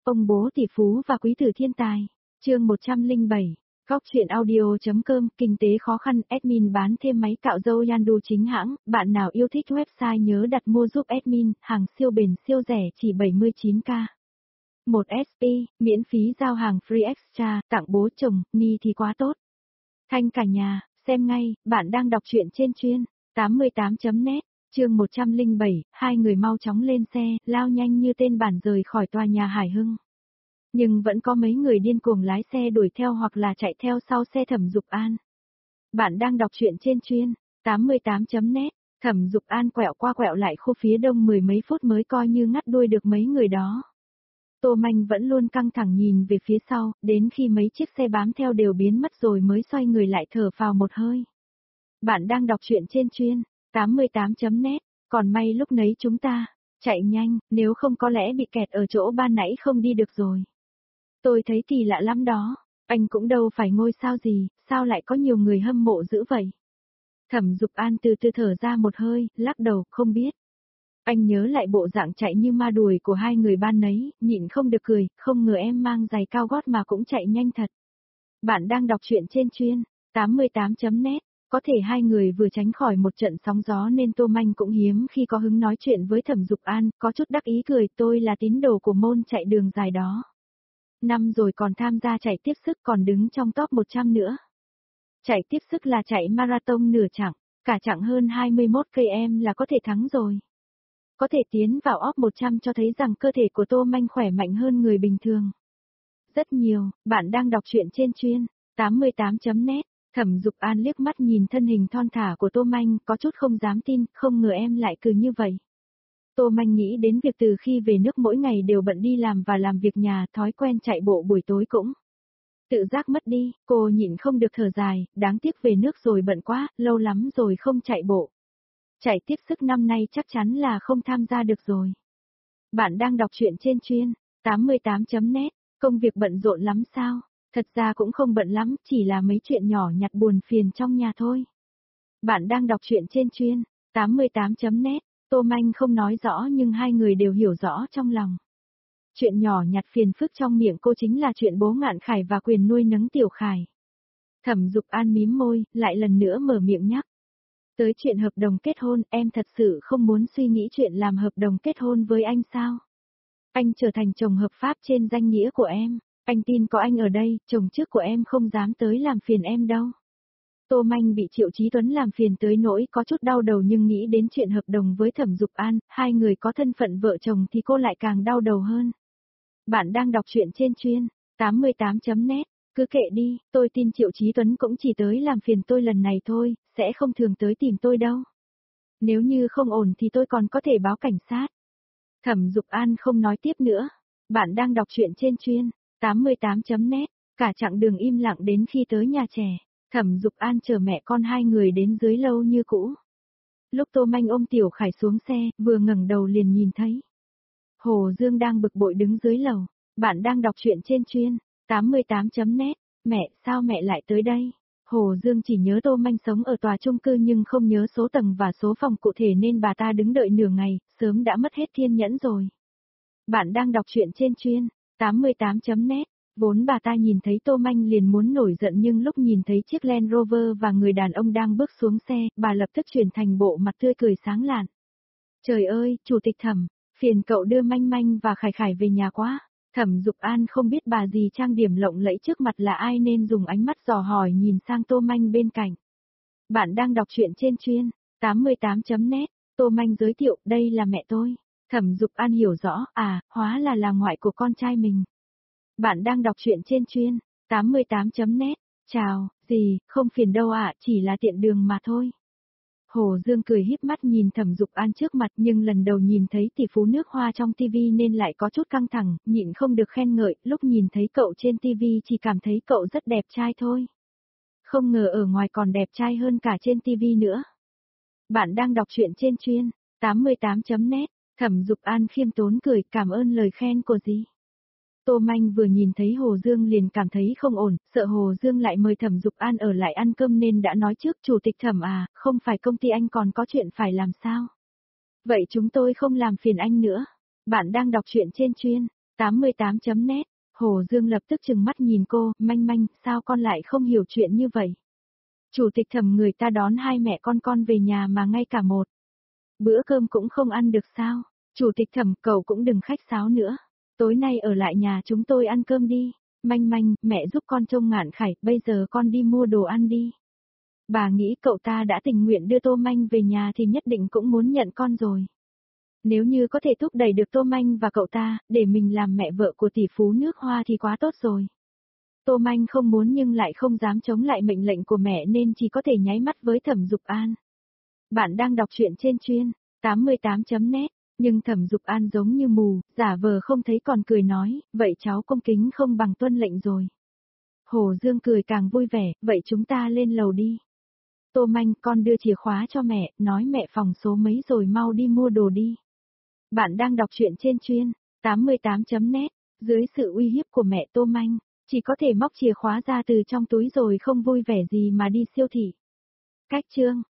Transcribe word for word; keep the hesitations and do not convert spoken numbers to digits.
Ông bố tỷ phú và quý tử thiên tài. Chương một trăm lẻ bảy. Góc truyện audio.com, kinh tế khó khăn, admin bán thêm máy cạo râu Yandu chính hãng, bạn nào yêu thích website nhớ đặt mua giúp admin, hàng siêu bền siêu rẻ chỉ bảy mươi chín k. một ét pê, miễn phí giao hàng free extra, tặng bố chồng, ni thì quá tốt. Thanh cả nhà, xem ngay, bạn đang đọc truyện trên chuyên, tám mươi tám chấm net, chương một trăm lẻ bảy, hai người mau chóng lên xe, lao nhanh như tên bản rời khỏi tòa nhà Hải Hưng. Nhưng vẫn có mấy người điên cuồng lái xe đuổi theo hoặc là chạy theo sau xe Thẩm Dục An. Bạn đang đọc truyện trên chuyên, tám mươi tám chấm net, Thẩm Dục An quẹo qua quẹo lại khu phía đông mười mấy phút mới coi như ngắt đuôi được mấy người đó. Tô Manh vẫn luôn căng thẳng nhìn về phía sau, đến khi mấy chiếc xe bám theo đều biến mất rồi mới xoay người lại thở phào một hơi. Bạn đang đọc truyện trên chuyên, tám mươi tám chấm net, còn may lúc nấy chúng ta chạy nhanh, nếu không có lẽ bị kẹt ở chỗ ban nãy không đi được rồi. Tôi thấy kỳ lạ lắm đó, anh cũng đâu phải ngôi sao gì, sao lại có nhiều người hâm mộ dữ vậy? Thẩm Dục An từ từ thở ra một hơi, lắc đầu, không biết. Anh nhớ lại bộ dạng chạy như ma đuổi của hai người ban nấy, nhịn không được cười, không ngờ em mang giày cao gót mà cũng chạy nhanh thật. Bạn đang đọc truyện trên chuyên, tám mươi tám chấm net, có thể hai người vừa tránh khỏi một trận sóng gió nên Tô Manh cũng hiếm khi có hứng nói chuyện với Thẩm Dục An, có chút đắc ý cười, tôi là tín đồ của môn chạy đường dài đó. Năm rồi còn tham gia chạy tiếp sức còn đứng trong top một trăm nữa. Chạy tiếp sức là chạy marathon nửa chặng, cả chặng hơn hai mươi mốt ki lô mét là có thể thắng rồi. Có thể tiến vào top một trăm cho thấy rằng cơ thể của Tô Manh khỏe mạnh hơn người bình thường. Rất nhiều, bạn đang đọc truyện trên chuyên, tám mươi tám chấm net, Thẩm Dục An liếc mắt nhìn thân hình thon thả của Tô Manh, có chút không dám tin, không ngờ em lại cứ như vậy. Tô Manh nghĩ đến việc từ khi về nước mỗi ngày đều bận đi làm và làm việc nhà, thói quen chạy bộ buổi tối cũng tự giác mất đi, cô nhịn không được thở dài, đáng tiếc về nước rồi bận quá, lâu lắm rồi không chạy bộ. Chạy tiếp sức năm nay chắc chắn là không tham gia được rồi. Bạn đang đọc truyện trên chuyên, tám mươi tám chấm net, công việc bận rộn lắm sao? Thật ra cũng không bận lắm, chỉ là mấy chuyện nhỏ nhặt buồn phiền trong nhà thôi. Bạn đang đọc truyện trên chuyên, tám mươi tám chấm net, Tô Manh không nói rõ nhưng hai người đều hiểu rõ trong lòng. Chuyện nhỏ nhặt phiền phức trong miệng cô chính là chuyện bố Ngạn Khải và quyền nuôi nấng Tiểu Khải. Thẩm Dục An mím môi, lại lần nữa mở miệng nhắc. Tới chuyện hợp đồng kết hôn, em thật sự không muốn suy nghĩ chuyện làm hợp đồng kết hôn với anh sao? Anh trở thành chồng hợp pháp trên danh nghĩa của em, anh tin có anh ở đây, chồng trước của em không dám tới làm phiền em đâu. Tô Manh bị Triệu Chí Tuấn làm phiền tới nỗi có chút đau đầu nhưng nghĩ đến chuyện hợp đồng với Thẩm Dục An, hai người có thân phận vợ chồng thì cô lại càng đau đầu hơn. Bạn đang đọc truyện trên chuyên, tám mươi tám chấm net, cứ kệ đi, tôi tin Triệu Chí Tuấn cũng chỉ tới làm phiền tôi lần này thôi, sẽ không thường tới tìm tôi đâu. Nếu như không ổn thì tôi còn có thể báo cảnh sát. Thẩm Dục An không nói tiếp nữa. Bạn đang đọc truyện trên chuyên, tám mươi tám chấm net, cả chặng đường im lặng đến khi tới nhà trẻ. Thẩm Dục An chờ mẹ con hai người đến dưới lâu như cũ. Lúc Tô Manh ôm Tiểu Khải xuống xe, vừa ngẩng đầu liền nhìn thấy Hồ Dương đang bực bội đứng dưới lầu. Bạn đang đọc truyện trên chuyên, tám mươi tám chấm net, mẹ, sao mẹ lại tới đây? Hồ Dương chỉ nhớ Tô Manh sống ở tòa chung cư nhưng không nhớ số tầng và số phòng cụ thể nên bà ta đứng đợi nửa ngày, sớm đã mất hết kiên nhẫn rồi. Bạn đang đọc truyện trên chuyên, tám mươi tám chấm net. Vốn bà ta nhìn thấy Tô Manh liền muốn nổi giận nhưng lúc nhìn thấy chiếc Land Rover và người đàn ông đang bước xuống xe, bà lập tức chuyển thành bộ mặt tươi cười sáng lạn. Trời ơi, Chủ tịch Thẩm, phiền cậu đưa Manh Manh và Khải Khải về nhà quá. Thẩm Dục An không biết bà dì trang điểm lộng lẫy trước mặt là ai nên dùng ánh mắt dò hỏi nhìn sang Tô Manh bên cạnh. Bạn đang đọc truyện trên chuyên, tám mươi tám chấm net, Tô Manh giới thiệu, đây là mẹ tôi. Thẩm Dục An hiểu rõ, à, hóa là là ngoại của con trai mình. Bạn đang đọc truyện trên chuyên, tám mươi tám chấm net, chào, dì, không phiền đâu ạ, chỉ là tiện đường mà thôi. Hồ Dương cười híp mắt nhìn Thẩm Dục An trước mặt nhưng lần đầu nhìn thấy tỷ phú nước Hoa trong tivi nên lại có chút căng thẳng, nhịn không được khen ngợi, lúc nhìn thấy cậu trên tivi chỉ cảm thấy cậu rất đẹp trai thôi. Không ngờ ở ngoài còn đẹp trai hơn cả trên tivi nữa. Bạn đang đọc truyện trên chuyên, tám mươi tám chấm net, Thẩm Dục An khiêm tốn cười, cảm ơn lời khen của dì. Tô Manh vừa nhìn thấy Hồ Dương liền cảm thấy không ổn, sợ Hồ Dương lại mời Thẩm Dục An ở lại ăn cơm nên đã nói trước, Chủ tịch Thẩm à, không phải công ty anh còn có chuyện phải làm sao? Vậy chúng tôi không làm phiền anh nữa. Bạn đang đọc truyện trên chuyên, tám mươi tám chấm net, Hồ Dương lập tức trừng mắt nhìn cô, manh manh, sao con lại không hiểu chuyện như vậy? Chủ tịch Thẩm người ta đón hai mẹ con con về nhà mà ngay cả một bữa cơm cũng không ăn được sao? Chủ tịch Thẩm, cậu cũng đừng khách sáo nữa. Tối nay ở lại nhà chúng tôi ăn cơm đi. Manh manh, mẹ giúp con trông Ngạn Khải, bây giờ con đi mua đồ ăn đi. Bà nghĩ cậu ta đã tình nguyện đưa Tô Manh về nhà thì nhất định cũng muốn nhận con rồi. Nếu như có thể thúc đẩy được Tô Manh và cậu ta, để mình làm mẹ vợ của tỷ phú nước Hoa thì quá tốt rồi. Tô Manh không muốn nhưng lại không dám chống lại mệnh lệnh của mẹ nên chỉ có thể nháy mắt với Thẩm Dục An. Bạn đang đọc truyện trên chuyên tám mươi tám chấm net, nhưng Thẩm Dục An giống như mù, giả vờ không thấy còn cười nói, vậy cháu cung kính không bằng tuân lệnh rồi. Hồ Dương cười càng vui vẻ, vậy chúng ta lên lầu đi. Tô Manh, con đưa chìa khóa cho mẹ, nói mẹ phòng số mấy rồi mau đi mua đồ đi. Bạn đang đọc truyện trên chuyên tám mươi tám chấm net, dưới sự uy hiếp của mẹ Tô Manh, chỉ có thể móc chìa khóa ra từ trong túi rồi không vui vẻ gì mà đi siêu thị. Cách chương